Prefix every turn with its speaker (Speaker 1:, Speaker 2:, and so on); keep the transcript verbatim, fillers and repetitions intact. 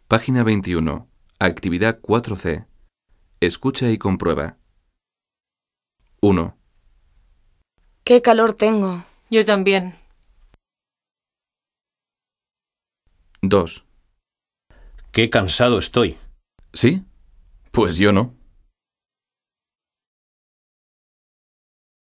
Speaker 1: Página veintiuno. Actividad cuatro C. Escucha y comprueba. uno.
Speaker 2: ¡Qué calor tengo!
Speaker 3: Yo también.
Speaker 1: dos.
Speaker 4: Qué cansado estoy.
Speaker 1: ¿Sí? Pues yo no.